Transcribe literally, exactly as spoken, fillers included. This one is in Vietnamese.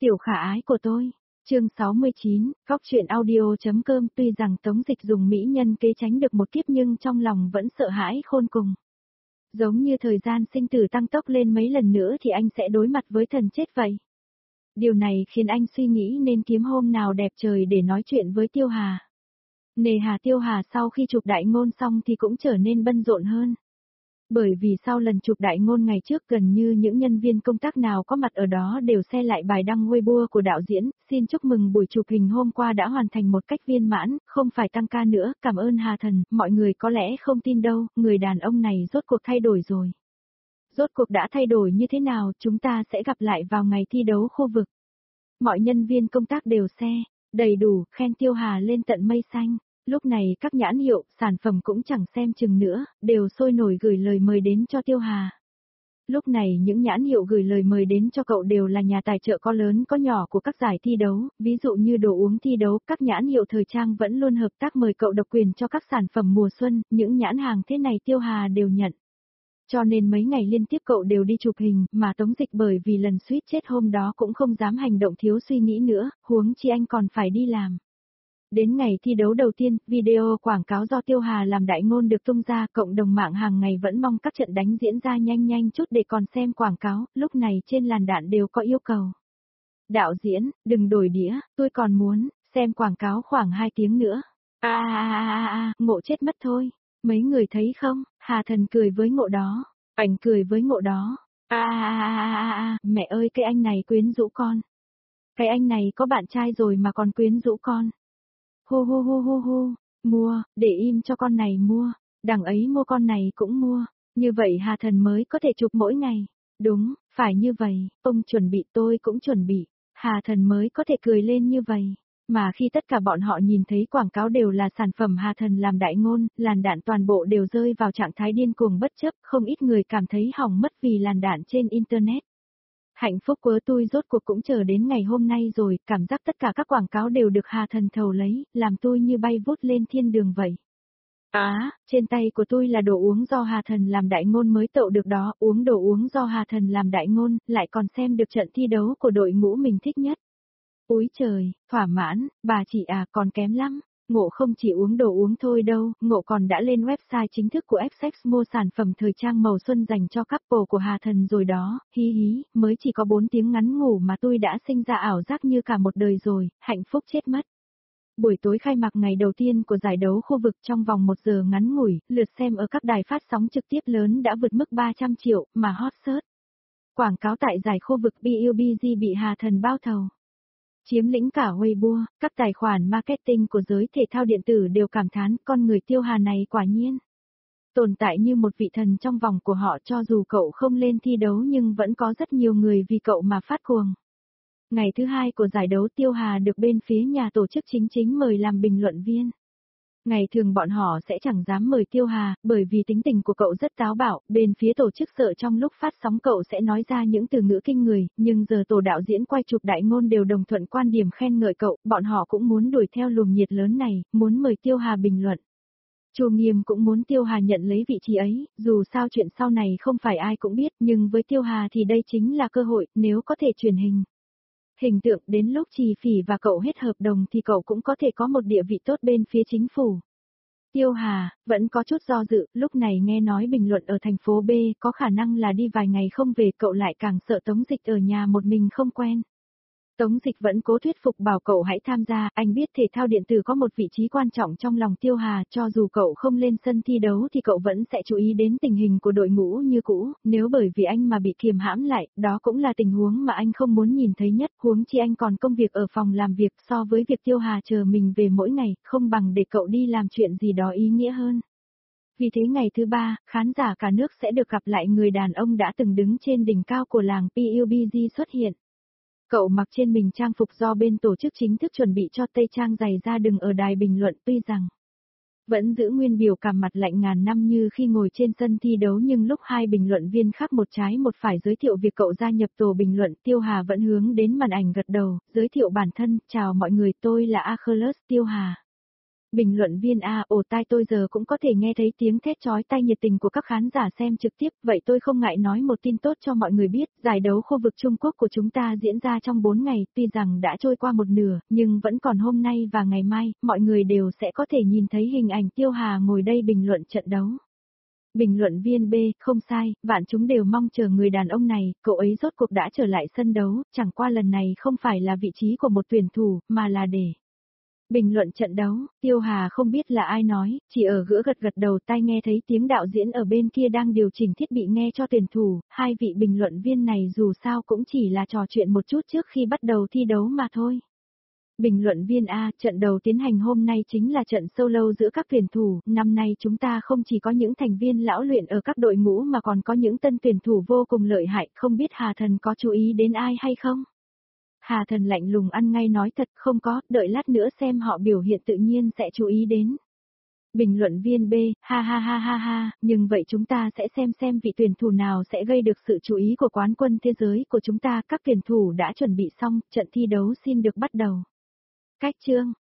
Tiểu khả ái của tôi. Chương sáu mươi chín, Góc truyện audio.com. Tuy rằng Tống Dịch dùng mỹ nhân kế tránh được một kiếp nhưng trong lòng vẫn sợ hãi khôn cùng. Giống như thời gian sinh tử tăng tốc lên mấy lần nữa thì anh sẽ đối mặt với thần chết vậy. Điều này khiến anh suy nghĩ nên kiếm hôm nào đẹp trời để nói chuyện với Tiêu Hà. Nề hà Tiêu Hà sau khi chụp đại ngôn xong thì cũng trở nên bận rộn hơn. Bởi vì sau lần chụp đại ngôn ngày trước gần như những nhân viên công tác nào có mặt ở đó đều share lại bài đăng Weibo của đạo diễn, xin chúc mừng buổi chụp hình hôm qua đã hoàn thành một cách viên mãn, không phải tăng ca nữa, cảm ơn Hà Thần, mọi người có lẽ không tin đâu, người đàn ông này rốt cuộc thay đổi rồi. Rốt cuộc đã thay đổi như thế nào, chúng ta sẽ gặp lại vào ngày thi đấu khu vực. Mọi nhân viên công tác đều share, đầy đủ, khen Tiêu Hà lên tận mây xanh. Lúc này các nhãn hiệu, sản phẩm cũng chẳng xem chừng nữa, đều sôi nổi gửi lời mời đến cho Tiêu Hà. Lúc này những nhãn hiệu gửi lời mời đến cho cậu đều là nhà tài trợ có lớn có nhỏ của các giải thi đấu, ví dụ như đồ uống thi đấu, các nhãn hiệu thời trang vẫn luôn hợp tác mời cậu độc quyền cho các sản phẩm mùa xuân, những nhãn hàng thế này Tiêu Hà đều nhận. Cho nên mấy ngày liên tiếp cậu đều đi chụp hình, mà Tống Dịch bởi vì lần suýt chết hôm đó cũng không dám hành động thiếu suy nghĩ nữa, huống chi anh còn phải đi làm. Đến ngày thi đấu đầu tiên, video quảng cáo do Tiêu Hà làm đại ngôn được tung ra, cộng đồng mạng hàng ngày vẫn mong các trận đánh diễn ra nhanh nhanh chút để còn xem quảng cáo, lúc này trên làn đạn đều có yêu cầu. Đạo diễn, đừng đổi đĩa, tôi còn muốn, xem quảng cáo khoảng hai tiếng nữa. À à à à à, Ngộ chết mất thôi. Mấy người thấy không, Hà Thần cười với Ngộ đó, ảnh cười với Ngộ đó. À à à à à, mẹ ơi cái anh này quyến rũ con. Cái anh này có bạn trai rồi mà còn quyến rũ con. Hô hô hô hô hô, mua, để im cho con này mua, đằng ấy mua con này cũng mua, như vậy Hà Thần mới có thể chụp mỗi ngày. Đúng, phải như vậy, ông chuẩn bị tôi cũng chuẩn bị, Hà Thần mới có thể cười lên như vậy. Mà khi tất cả bọn họ nhìn thấy quảng cáo đều là sản phẩm Hà Thần làm đại ngôn, làn đạn toàn bộ đều rơi vào trạng thái điên cuồng bất chấp, không ít người cảm thấy hỏng mất vì làn đạn trên Internet. Hạnh phúc của tôi rốt cuộc cũng chờ đến ngày hôm nay rồi, cảm giác tất cả các quảng cáo đều được Hà Thần thầu lấy, làm tôi như bay vút lên thiên đường vậy. Á, à, trên tay của tôi là đồ uống do Hà Thần làm đại ngôn mới tậu được đó, uống đồ uống do Hà Thần làm đại ngôn, lại còn xem được trận thi đấu của đội ngũ mình thích nhất. Úi trời, thỏa mãn, bà chị à còn kém lắm. Ngộ không chỉ uống đồ uống thôi đâu, Ngộ còn đã lên website chính thức của ép ích mua sản phẩm thời trang màu xuân dành cho couple của Hà Thần rồi đó, hí hí, mới chỉ có bốn tiếng ngắn ngủ mà tôi đã sinh ra ảo giác như cả một đời rồi, hạnh phúc chết mất. Buổi tối khai mạc ngày đầu tiên của giải đấu khu vực trong vòng một giờ ngắn ngủi, lượt xem ở các đài phát sóng trực tiếp lớn đã vượt mức ba trăm triệu, mà hot search. Quảng cáo tại giải khu vực pê u bê giê bị Hà Thần bao thầu. Chiếm lĩnh cả Weibo, các tài khoản marketing của giới thể thao điện tử đều cảm thán con người Tiêu Hà này quả nhiên. Tồn tại như một vị thần trong vòng của họ cho dù cậu không lên thi đấu nhưng vẫn có rất nhiều người vì cậu mà phát cuồng. Ngày thứ hai của giải đấu Tiêu Hà được bên phía nhà tổ chức chính chính mời làm bình luận viên. Ngày thường bọn họ sẽ chẳng dám mời Tiêu Hà, bởi vì tính tình của cậu rất táo bạo, bên phía tổ chức sợ trong lúc phát sóng cậu sẽ nói ra những từ ngữ kinh người, nhưng giờ tổ đạo diễn quay chụp đại ngôn đều đồng thuận quan điểm khen ngợi cậu, bọn họ cũng muốn đuổi theo luồng nhiệt lớn này, muốn mời Tiêu Hà bình luận. Chu Nghiêm cũng muốn Tiêu Hà nhận lấy vị trí ấy, dù sao chuyện sau này không phải ai cũng biết, nhưng với Tiêu Hà thì đây chính là cơ hội, nếu có thể truyền hình. Hình tượng đến lúc Trì Phỉ và cậu hết hợp đồng thì cậu cũng có thể có một địa vị tốt bên phía chính phủ. Tiêu Hà, vẫn có chút do dự, lúc này nghe nói bình luận ở thành phố B có khả năng là đi vài ngày không về cậu lại càng sợ Tống Dịch ở nhà một mình không quen. Tống Dịch vẫn cố thuyết phục bảo cậu hãy tham gia, anh biết thể thao điện tử có một vị trí quan trọng trong lòng Tiêu Hà, cho dù cậu không lên sân thi đấu thì cậu vẫn sẽ chú ý đến tình hình của đội ngũ như cũ, nếu bởi vì anh mà bị kiềm hãm lại, đó cũng là tình huống mà anh không muốn nhìn thấy nhất, huống chi anh còn công việc ở phòng làm việc so với việc Tiêu Hà chờ mình về mỗi ngày, không bằng để cậu đi làm chuyện gì đó ý nghĩa hơn. Vì thế ngày thứ ba, khán giả cả nước sẽ được gặp lại người đàn ông đã từng đứng trên đỉnh cao của làng pê u bê giê xuất hiện. Cậu mặc trên mình trang phục do bên tổ chức chính thức chuẩn bị cho tây trang dày ra đừng ở đài bình luận tuy rằng vẫn giữ nguyên biểu cảm mặt lạnh ngàn năm như khi ngồi trên sân thi đấu nhưng lúc hai bình luận viên khác một trái một phải giới thiệu việc cậu gia nhập tổ bình luận Tiêu Hà vẫn hướng đến màn ảnh gật đầu, giới thiệu bản thân, chào mọi người tôi là Achilles Tiêu Hà. Bình luận viên A, ồ tai tôi giờ cũng có thể nghe thấy tiếng thét chói tai nhiệt tình của các khán giả xem trực tiếp, vậy tôi không ngại nói một tin tốt cho mọi người biết, giải đấu khu vực Trung Quốc của chúng ta diễn ra trong bốn ngày, tuy rằng đã trôi qua một nửa, nhưng vẫn còn hôm nay và ngày mai, mọi người đều sẽ có thể nhìn thấy hình ảnh Tiêu Hà ngồi đây bình luận trận đấu. Bình luận viên B, không sai, vạn chúng đều mong chờ người đàn ông này, cậu ấy rốt cuộc đã trở lại sân đấu, chẳng qua lần này không phải là vị trí của một tuyển thủ, mà là để bình luận trận đấu. Tiêu Hà không biết là ai nói, chỉ ở gỡ gật gật đầu, tai nghe thấy tiếng đạo diễn ở bên kia đang điều chỉnh thiết bị nghe cho tuyển thủ, hai vị bình luận viên này dù sao cũng chỉ là trò chuyện một chút trước khi bắt đầu thi đấu mà thôi. Bình luận viên A, trận đầu tiến hành hôm nay chính là trận solo giữa các tuyển thủ, năm nay chúng ta không chỉ có những thành viên lão luyện ở các đội ngũ mà còn có những tân tuyển thủ vô cùng lợi hại, không biết Hà Thần có chú ý đến ai hay không? Hà Thần lạnh lùng ăn ngay nói thật, không có, đợi lát nữa xem họ biểu hiện tự nhiên sẽ chú ý đến. Bình luận viên B, ha ha ha ha ha, nhưng vậy chúng ta sẽ xem xem vị tuyển thủ nào sẽ gây được sự chú ý của quán quân thế giới của chúng ta, các tuyển thủ đã chuẩn bị xong, trận thi đấu xin được bắt đầu. Cách chương